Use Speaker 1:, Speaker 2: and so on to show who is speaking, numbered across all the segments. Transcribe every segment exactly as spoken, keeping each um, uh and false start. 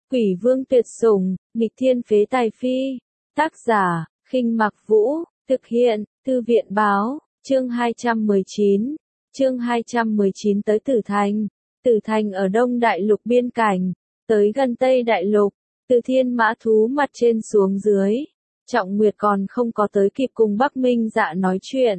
Speaker 1: Quỷ vương tuyệt sủng, nghịch thiên phế tài phi. Tác giả, Khinh Mặc Vũ, thực hiện, Thư viện báo, chương hai trăm mười chín. Chương hai trăm mười chín tới Tử Thành. Tử Thành ở Đông Đại Lục biên cảnh, tới gần Tây Đại Lục, từ thiên mã thú mặt trên xuống dưới. Trọng Nguyệt còn không có tới kịp cùng Bắc Minh Dạ nói chuyện.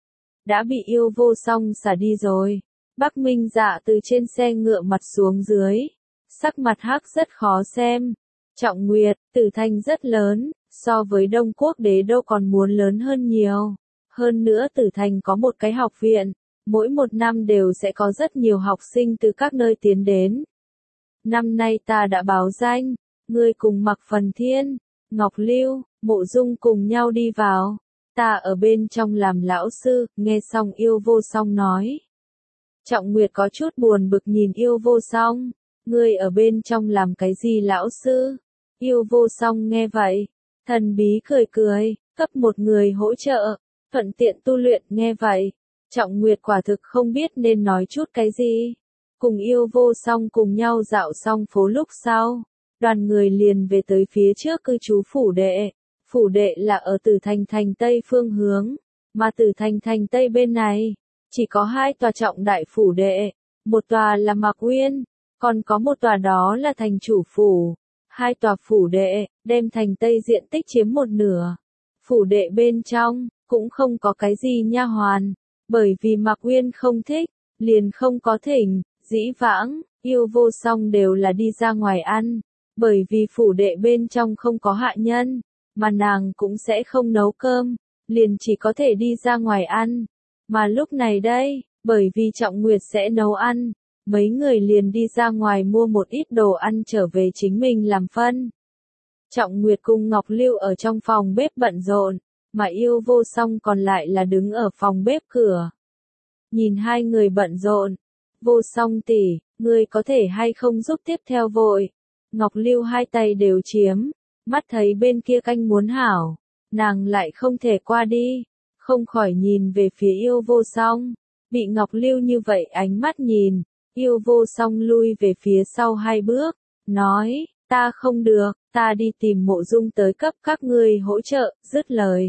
Speaker 1: Đã bị yêu vô song xả đi rồi. Bắc Minh Dạ từ trên xe ngựa mặt xuống dưới. Sắc mặt hắc rất khó xem. Trọng Nguyệt, Tử Thành rất lớn, so với Đông Quốc đế đô còn muốn lớn hơn nhiều. Hơn nữa Tử Thành có một cái học viện, mỗi một năm đều sẽ có rất nhiều học sinh từ các nơi tiến đến. Năm nay ta đã báo danh, ngươi cùng Mạc Phần Thiên, Ngọc Lưu, Mộ Dung cùng nhau đi vào. Ta ở bên trong làm lão sư, nghe xong yêu vô song nói. Trọng Nguyệt có chút buồn bực nhìn yêu vô song. Ngươi ở bên trong làm cái gì lão sư? Yêu vô song nghe vậy. Thần bí cười cười, cấp một người hỗ trợ, thuận tiện tu luyện nghe vậy. Trọng Nguyệt quả thực không biết nên nói chút cái gì. Cùng yêu vô song cùng nhau dạo xong phố lúc sau. Đoàn người liền về tới phía trước cư trú phủ đệ. Phủ đệ là ở Tử Thành thành Tây phương hướng, mà Tử Thành thành Tây bên này, chỉ có hai tòa trọng đại phủ đệ, một tòa là Mạc Uyên, còn có một tòa đó là thành chủ phủ. Hai tòa phủ đệ, đem thành Tây diện tích chiếm một nửa. Phủ đệ bên trong, cũng không có cái gì nha hoàn, bởi vì Mạc Uyên không thích, liền không có thỉnh, dĩ vãng, yêu vô song đều là đi ra ngoài ăn, bởi vì phủ đệ bên trong không có hạ nhân. Mà nàng cũng sẽ không nấu cơm, liền chỉ có thể đi ra ngoài ăn. Mà lúc này đây, bởi vì Trọng Nguyệt sẽ nấu ăn, mấy người liền đi ra ngoài mua một ít đồ ăn trở về chính mình làm phân. Trọng Nguyệt cùng Ngọc Lưu ở trong phòng bếp bận rộn, mà yêu vô song còn lại là đứng ở phòng bếp cửa. Nhìn hai người bận rộn, vô song tỷ, ngươi có thể hay không giúp tiếp theo vội. Ngọc Lưu hai tay đều chiếm. Mắt thấy bên kia canh muốn hảo, nàng lại không thể qua đi, không khỏi nhìn về phía yêu vô song, bị Ngọc Lưu như vậy ánh mắt nhìn, yêu vô song lui về phía sau hai bước, nói, ta không được, ta đi tìm Mộ Dung tới cấp các ngươi hỗ trợ, dứt lời.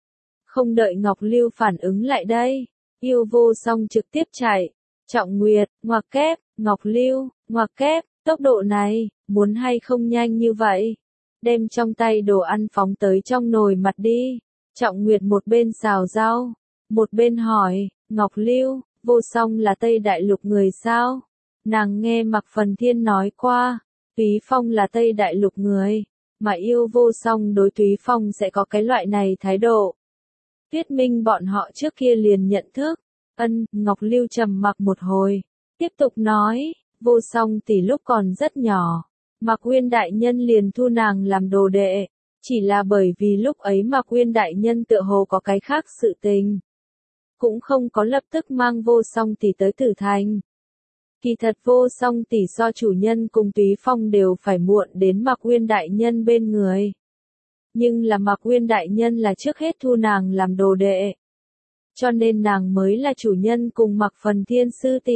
Speaker 1: Không đợi Ngọc Lưu phản ứng lại đây, yêu vô song trực tiếp chạy, Trọng Nguyệt, ngoặc kép, Ngọc Lưu, ngoặc kép, tốc độ này, muốn hay không nhanh như vậy. Đem trong tay đồ ăn phóng tới trong nồi mặt đi. Trọng Nguyệt một bên xào rau, một bên hỏi, Ngọc Lưu, vô song là Tây Đại Lục người sao? Nàng nghe Mạc Phần Thiên nói qua, Túy Phong là Tây Đại Lục người, mà yêu vô song đối Túy Phong sẽ có cái loại này thái độ. Tuyết Minh bọn họ trước kia liền nhận thức, ân, Ngọc Lưu trầm mặc một hồi, tiếp tục nói, vô song tỷ lúc còn rất nhỏ. Mạc Uyên đại nhân liền thu nàng làm đồ đệ, chỉ là bởi vì lúc ấy Mạc Uyên đại nhân tựa hồ có cái khác sự tình, cũng không có lập tức mang vô song tỷ tới Tử Thành. Kỳ thật vô song tỷ so chủ nhân cùng Túy Phong đều phải muộn đến Mạc Uyên đại nhân bên người. Nhưng là Mạc Uyên đại nhân là trước hết thu nàng làm đồ đệ, cho nên nàng mới là chủ nhân cùng Mạc Phần Thiên sư tỷ.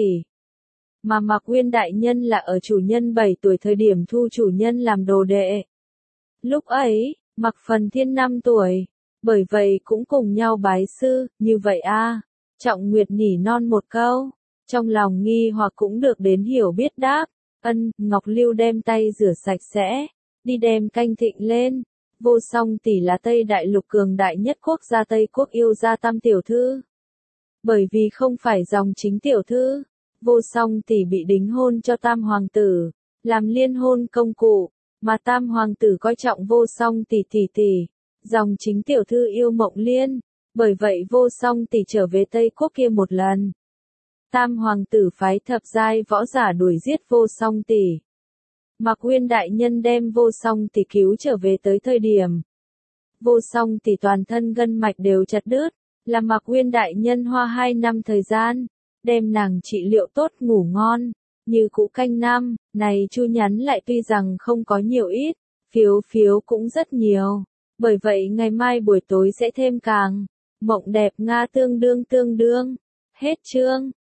Speaker 1: Mà Mạc Uyên đại nhân là ở chủ nhân bảy tuổi thời điểm thu chủ nhân làm đồ đệ. Lúc ấy, Mạc Phần Thiên năm tuổi, bởi vậy cũng cùng nhau bái sư, như vậy a. À. Trọng Nguyệt nỉ non một câu, trong lòng nghi hoặc cũng được đến hiểu biết đáp. Ân, Ngọc Lưu đem tay rửa sạch sẽ, đi đem canh thịnh lên. Vô song tỷ là Tây Đại Lục cường đại nhất quốc gia Tây Quốc yêu gia tam tiểu thư. Bởi vì không phải dòng chính tiểu thư, vô song tỷ bị đính hôn cho tam hoàng tử, làm liên hôn công cụ, mà tam hoàng tử coi trọng vô song tỷ tỷ tỷ, dòng chính tiểu thư yêu Mộng Liên, bởi vậy vô song tỷ trở về Tây Quốc kia một lần. Tam hoàng tử phái thập giai võ giả đuổi giết vô song tỷ. Mạc Uyên đại nhân đem vô song tỷ cứu trở về tới thời điểm. Vô song tỷ toàn thân gân mạch đều chặt đứt, là Mạc Uyên đại nhân hoa hai năm thời gian. Đem nàng trị liệu tốt ngủ ngon, như cũ canh năm, này chu nhắn lại tuy rằng không có nhiều ít, phiếu phiếu cũng rất nhiều, bởi vậy ngày mai buổi tối sẽ thêm càng, mộng đẹp Nga tương đương tương đương, hết chương.